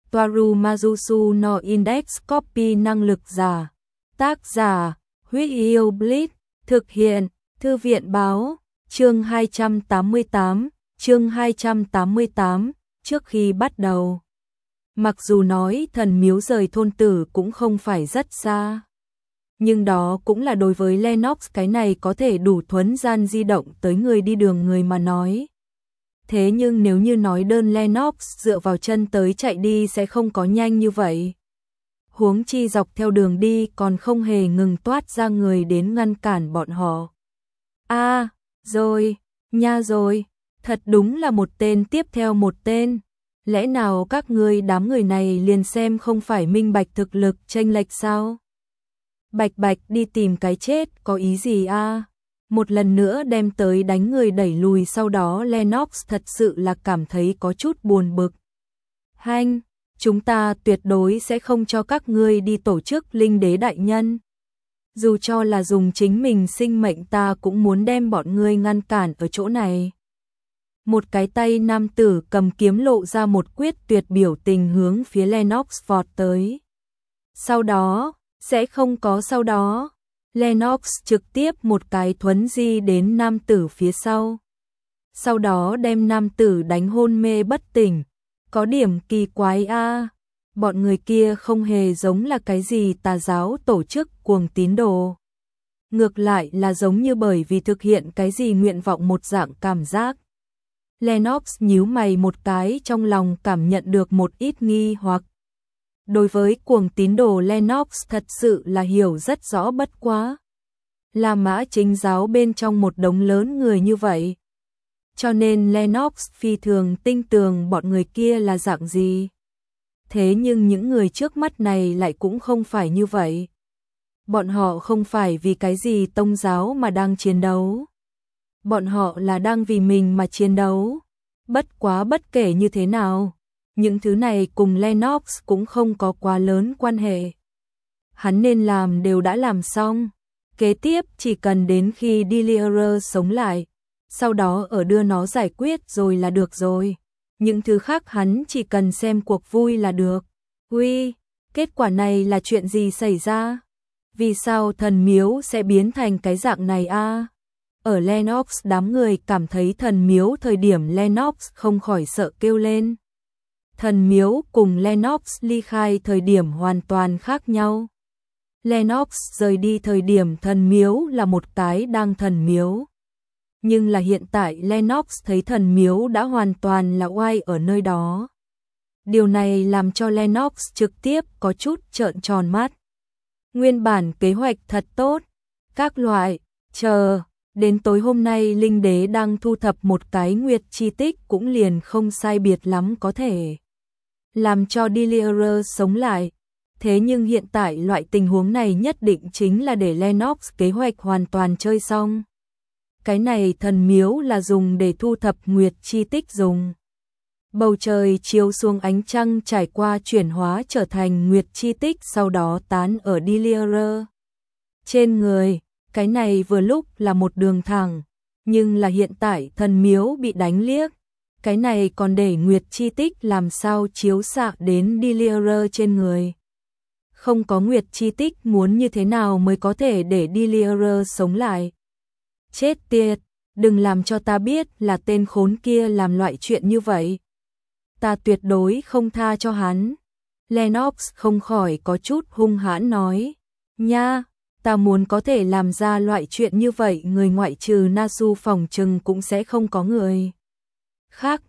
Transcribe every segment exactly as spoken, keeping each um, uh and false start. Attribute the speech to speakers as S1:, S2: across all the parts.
S1: Toaru Majusu no Index Copy năng lực giả. Tác giả, Huyết Yêu Blitz, thực hiện, Thư viện báo, chương hai trăm tám mươi tám, chương hai trăm tám mươi tám, trước khi bắt đầu. Mặc dù nói thần miếu rời thôn tử cũng không phải rất xa. Nhưng đó cũng là đối với Lennox cái này có thể đủ thuấn gian di động tới người đi đường người mà nói. Thế nhưng nếu như nói đơn Lennox dựa vào chân tới chạy đi sẽ không có nhanh như vậy. Huống chi dọc theo đường đi còn không hề ngừng toát ra người đến ngăn cản bọn họ. A, à, rồi, nha rồi, thật đúng là một tên tiếp theo một tên. Lẽ nào các ngươi đám người này liền xem không phải minh bạch thực lực chênh lệch sao? Bạch bạch đi tìm cái chết có ý gì a? À? Một lần nữa đem tới đánh người đẩy lùi, sau đó Lennox thật sự là cảm thấy có chút buồn bực. Hanh, chúng ta tuyệt đối sẽ không cho các ngươi đi tổ chức linh đế đại nhân. Dù cho là dùng chính mình sinh mệnh ta cũng muốn đem bọn ngươi ngăn cản ở chỗ này. Một cái tay nam tử cầm kiếm lộ ra một quyết tuyệt biểu tình hướng phía Lennox vọt tới. Sau đó, sẽ không có sau đó. Lennox trực tiếp một cái thuấn di đến nam tử phía sau. Sau đó đem nam tử đánh hôn mê bất tỉnh. Có điểm kỳ quái a, à. Bọn người kia không hề giống là cái gì tà giáo tổ chức cuồng tín đồ. Ngược lại là giống như bởi vì thực hiện cái gì nguyện vọng một dạng cảm giác. Lennox nhíu mày một cái, trong lòng cảm nhận được một ít nghi hoặc. Đối với cuồng tín đồ Lennox thật sự là hiểu rất rõ bất quá. Là Mã Chính giáo bên trong một đống lớn người như vậy. Cho nên Lennox phi thường tinh tường bọn người kia là dạng gì. Thế nhưng những người trước mắt này lại cũng không phải như vậy. Bọn họ không phải vì cái gì tông giáo mà đang chiến đấu. Bọn họ là đang vì mình mà chiến đấu. Bất quá bất kể như thế nào, những thứ này cùng Lennox cũng không có quá lớn quan hệ. Hắn nên làm đều đã làm xong. Kế tiếp chỉ cần đến khi Delirious sống lại, sau đó ở đưa nó giải quyết rồi là được rồi. Những thứ khác hắn chỉ cần xem cuộc vui là được. Ui, kết quả này là chuyện gì xảy ra? Vì sao thần miếu sẽ biến thành cái dạng này a? À? Ở Lennox đám người cảm thấy thần miếu thời điểm Lennox không khỏi sợ kêu lên. Thần miếu cùng Lennox ly khai thời điểm hoàn toàn khác nhau. Lennox rời đi thời điểm thần miếu là một cái đang thần miếu. Nhưng là hiện tại Lennox thấy thần miếu đã hoàn toàn là oai ở nơi đó. Điều này làm cho Lennox trực tiếp có chút trợn tròn mắt. Nguyên bản kế hoạch thật tốt. Các loại, chờ, đến tối hôm nay linh đế đang thu thập một cái nguyệt chi tích cũng liền không sai biệt lắm có thể làm cho Delirious sống lại. Thế nhưng hiện tại loại tình huống này nhất định chính là để Lennox kế hoạch hoàn toàn chơi xong. Cái này thần miếu là dùng để thu thập nguyệt chi tích dùng. Bầu trời chiếu xuống ánh trăng trải qua chuyển hóa trở thành nguyệt chi tích, sau đó tán ở Delirious trên người. Cái này vừa lúc là một đường thẳng, nhưng là hiện tại thần miếu bị đánh liếc. Cái này còn để nguyệt chi tích làm sao chiếu xạ đến Delirious trên người. Không có nguyệt chi tích muốn như thế nào mới có thể để Delirious sống lại. Chết tiệt, đừng làm cho ta biết là tên khốn kia làm loại chuyện như vậy. Ta tuyệt đối không tha cho hắn. Lennox không khỏi có chút hung hãn nói. Nha, ta muốn có thể làm ra loại chuyện như vậy, người ngoại trừ Nasu phòng trừng cũng sẽ không có người khác.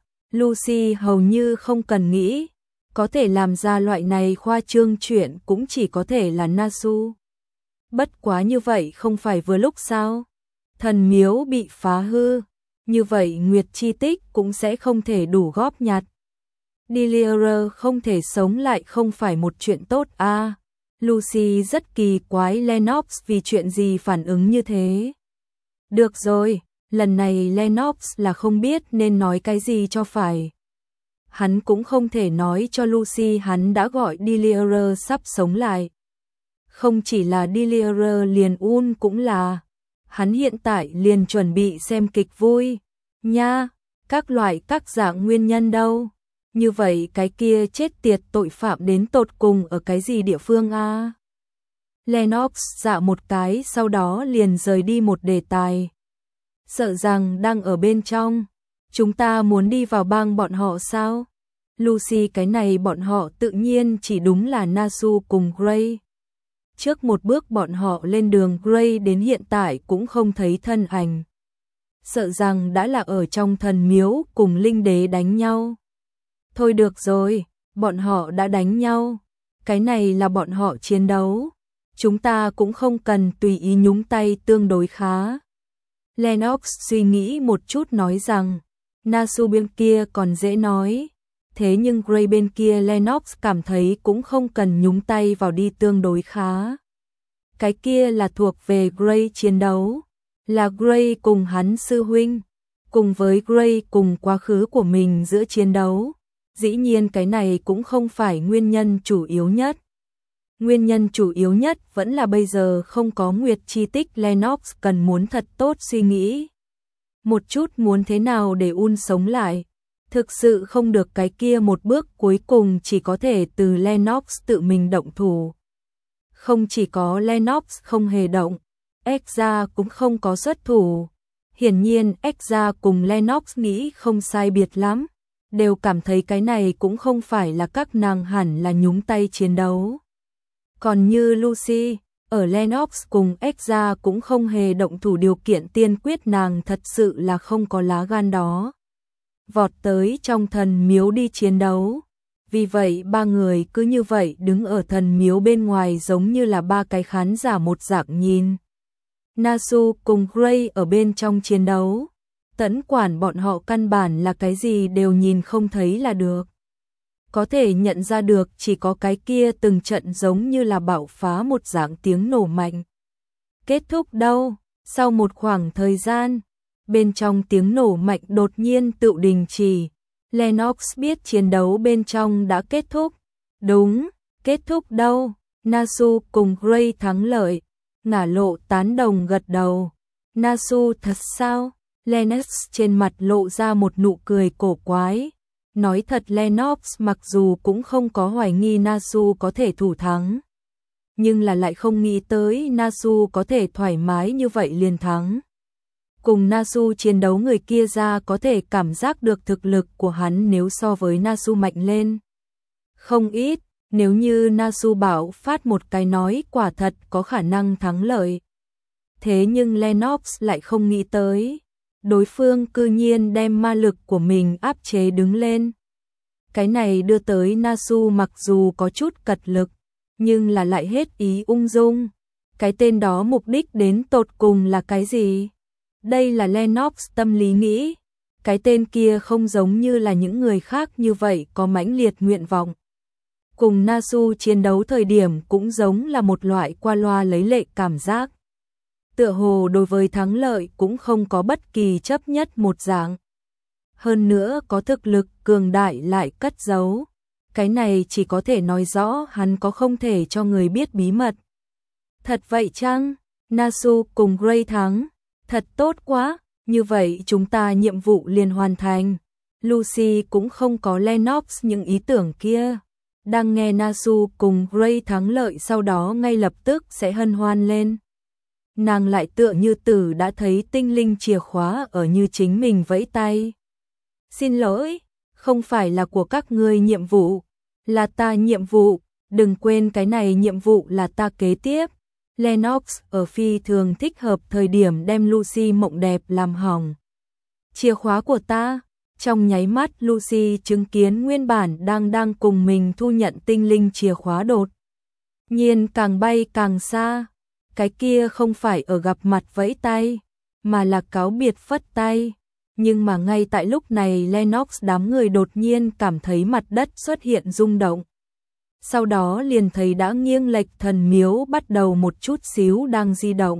S1: Lucy hầu như không cần nghĩ. Có thể làm ra loại này khoa trương chuyện cũng chỉ có thể là Nasu. Bất quá như vậy không phải vừa lúc sao? Thần miếu bị phá hư, như vậy nguyệt chi tích cũng sẽ không thể đủ góp nhặt. Delirious không thể sống lại không phải một chuyện tốt a. À, Lucy rất kỳ quái Lennox vì chuyện gì phản ứng như thế. Được rồi, lần này Lennox là không biết nên nói cái gì cho phải. Hắn cũng không thể nói cho Lucy hắn đã gọi Delirious sắp sống lại. Không chỉ là Delirious liền Un cũng là. Hắn hiện tại liền chuẩn bị xem kịch vui. Nha, các loại các dạng nguyên nhân đâu. Như vậy cái kia chết tiệt tội phạm đến tột cùng ở cái gì địa phương a? Lennox dạ một cái sau đó liền rời đi một đề tài. Sợ rằng đang ở bên trong. Chúng ta muốn đi vào bang bọn họ sao? Lucy, cái này bọn họ tự nhiên chỉ đúng là Nasu cùng Gray. Trước một bước bọn họ lên đường, Gray đến hiện tại cũng không thấy thân ảnh. Sợ rằng đã là ở trong thần miếu cùng linh đế đánh nhau. Thôi được rồi, bọn họ đã đánh nhau. Cái này là bọn họ chiến đấu. Chúng ta cũng không cần tùy ý nhúng tay, tương đối khá. Lennox suy nghĩ một chút nói rằng, Nasu bên kia còn dễ nói. Thế nhưng Gray bên kia Lennox cảm thấy cũng không cần nhúng tay vào đi, tương đối khá. Cái kia là thuộc về Gray chiến đấu. Là Gray cùng hắn sư huynh. Cùng với Gray cùng quá khứ của mình giữa chiến đấu. Dĩ nhiên cái này cũng không phải nguyên nhân chủ yếu nhất. Nguyên nhân chủ yếu nhất vẫn là bây giờ không có Nguyệt chi tích. Lennox cần muốn thật tốt suy nghĩ một chút muốn thế nào để Un sống lại. Thực sự không được, cái kia một bước cuối cùng chỉ có thể từ Lennox tự mình động thủ. Không chỉ có Lennox không hề động, Ezra cũng không có xuất thủ. Hiển nhiên Ezra cùng Lennox nghĩ không sai biệt lắm, đều cảm thấy cái này cũng không phải là các nàng hẳn là nhúng tay chiến đấu. Còn như Lucy, ở Lennox cùng Ezra cũng không hề động thủ điều kiện tiên quyết, nàng thật sự là không có lá gan đó. Vọt tới trong thần miếu đi chiến đấu. Vì vậy ba người cứ như vậy đứng ở thần miếu bên ngoài giống như là ba cái khán giả một dạng nhìn. Nasu cùng Gray ở bên trong chiến đấu. Tẫn quản bọn họ căn bản là cái gì đều nhìn không thấy là được. Có thể nhận ra được chỉ có cái kia từng trận giống như là bạo phá một dạng tiếng nổ mạnh. Kết thúc đâu? Sau một khoảng thời gian, bên trong tiếng nổ mạnh đột nhiên tự đình chỉ. Lennox biết chiến đấu bên trong đã kết thúc. Đúng, kết thúc đâu? Nasu cùng Gray thắng lợi. Ngả lộ tán đồng gật đầu. Nasu thật sao? Lennox trên mặt lộ ra một nụ cười cổ quái. Nói thật, Lennox mặc dù cũng không có hoài nghi Nasu có thể thủ thắng, nhưng là lại không nghĩ tới Nasu có thể thoải mái như vậy liền thắng. Cùng Nasu chiến đấu người kia ra có thể cảm giác được thực lực của hắn nếu so với Nasu mạnh lên không ít, nếu như Nasu bảo phát một cái nói quả thật có khả năng thắng lợi. Thế nhưng Lennox lại không nghĩ tới, đối phương cư nhiên đem ma lực của mình áp chế đứng lên. Cái này đưa tới Nasu mặc dù có chút cật lực, nhưng là lại hết ý ung dung. Cái tên đó mục đích đến tột cùng là cái gì? Đây là Lennox tâm lý nghĩ. Cái tên kia không giống như là những người khác như vậy có mãnh liệt nguyện vọng. Cùng Nasu chiến đấu thời điểm cũng giống là một loại qua loa lấy lệ cảm giác. Tựa hồ đối với thắng lợi cũng không có bất kỳ chấp nhất một dạng. Hơn nữa có thực lực cường đại lại cất giấu. Cái này chỉ có thể nói rõ hắn có không thể cho người biết bí mật. Thật vậy chăng? Nasu cùng Gray thắng. Thật tốt quá, như vậy chúng ta nhiệm vụ liền hoàn thành. Lucy cũng không có Lennox những ý tưởng kia. Đang nghe Nasu cùng Gray thắng lợi sau đó ngay lập tức sẽ hân hoan lên. Nàng lại tựa như tử đã thấy tinh linh chìa khóa ở như chính mình vẫy tay. Xin lỗi, không phải là của các ngươi nhiệm vụ, là ta nhiệm vụ, đừng quên cái này nhiệm vụ là ta kế tiếp. Lennox ở phi thường thích hợp thời điểm đem Lucy mộng đẹp làm hỏng. Chìa khóa của ta, trong nháy mắt Lucy chứng kiến nguyên bản đang đang cùng mình thu nhận tinh linh chìa khóa đột nhiên càng bay càng xa. Cái kia không phải ở gặp mặt vẫy tay, mà là cáo biệt phất tay. Nhưng mà ngay tại lúc này Lennox đám người đột nhiên cảm thấy mặt đất xuất hiện rung động. Sau đó liền thấy đã nghiêng lệch thần miếu bắt đầu một chút xíu đang di động.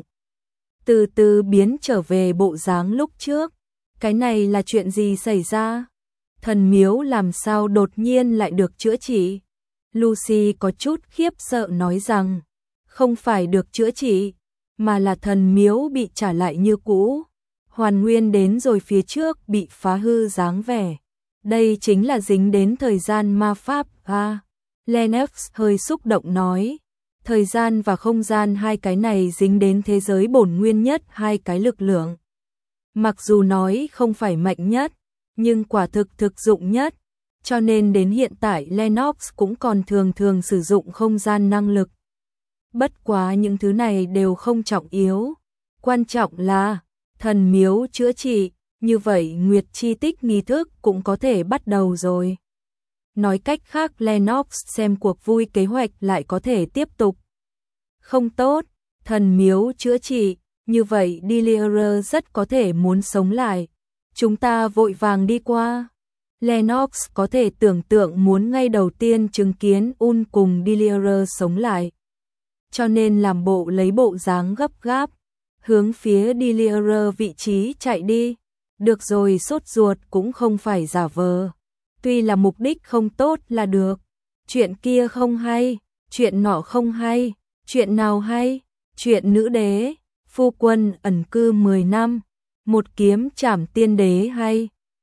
S1: Từ từ biến trở về bộ dáng lúc trước. Cái này là chuyện gì xảy ra? Thần miếu làm sao đột nhiên lại được chữa trị? Lucy có chút khiếp sợ nói rằng, không phải được chữa trị, mà là thần miếu bị trả lại như cũ. Hoàn nguyên đến rồi phía trước bị phá hư dáng vẻ. Đây chính là dính đến thời gian ma pháp à. Lennox hơi xúc động nói. Thời gian và không gian hai cái này dính đến thế giới bổn nguyên nhất hai cái lực lượng. Mặc dù nói không phải mạnh nhất, nhưng quả thực thực dụng nhất. Cho nên đến hiện tại Lennox cũng còn thường thường sử dụng không gian năng lực. Bất quá những thứ này đều không trọng yếu. Quan trọng là thần miếu chữa trị, như vậy Nguyệt chi tích nghi thức cũng có thể bắt đầu rồi. Nói cách khác Lennox xem cuộc vui kế hoạch lại có thể tiếp tục. Không tốt, thần miếu chữa trị, như vậy Delier rất có thể muốn sống lại. Chúng ta vội vàng đi qua. Lennox có thể tưởng tượng muốn ngay đầu tiên chứng kiến Un cùng Delier sống lại. Cho nên làm bộ lấy bộ dáng gấp gáp, hướng phía Delier vị trí chạy đi. Được rồi, sốt ruột cũng không phải giả vờ. Tuy là mục đích không tốt là được. Chuyện kia không hay, chuyện nọ không hay, chuyện nào hay, chuyện nữ đế, phu quân ẩn cư mười năm, một kiếm trảm tiên đế hay.